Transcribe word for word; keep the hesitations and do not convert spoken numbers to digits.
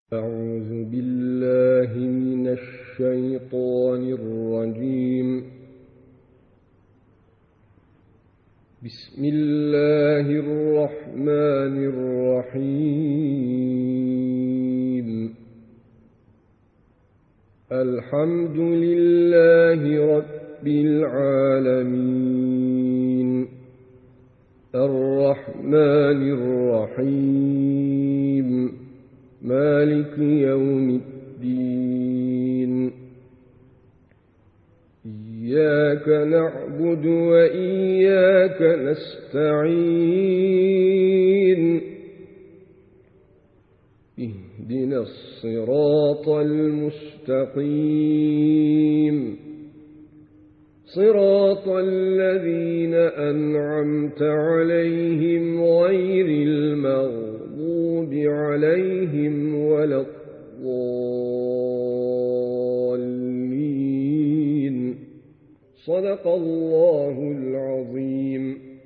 أعوذ بالله من الشيطان الرجيم. بسم الله الرحمن الرحيم. الحمد لله رب العالمين، الرحمن الرحيم، مالك يوم الدين. إياك نعبد وإياك نستعين. اهدنا الصراط المستقيم، صراط الذين أنعمت عليهم غير المغضوب عليهم ولا الضالين. صدق الله العظيم.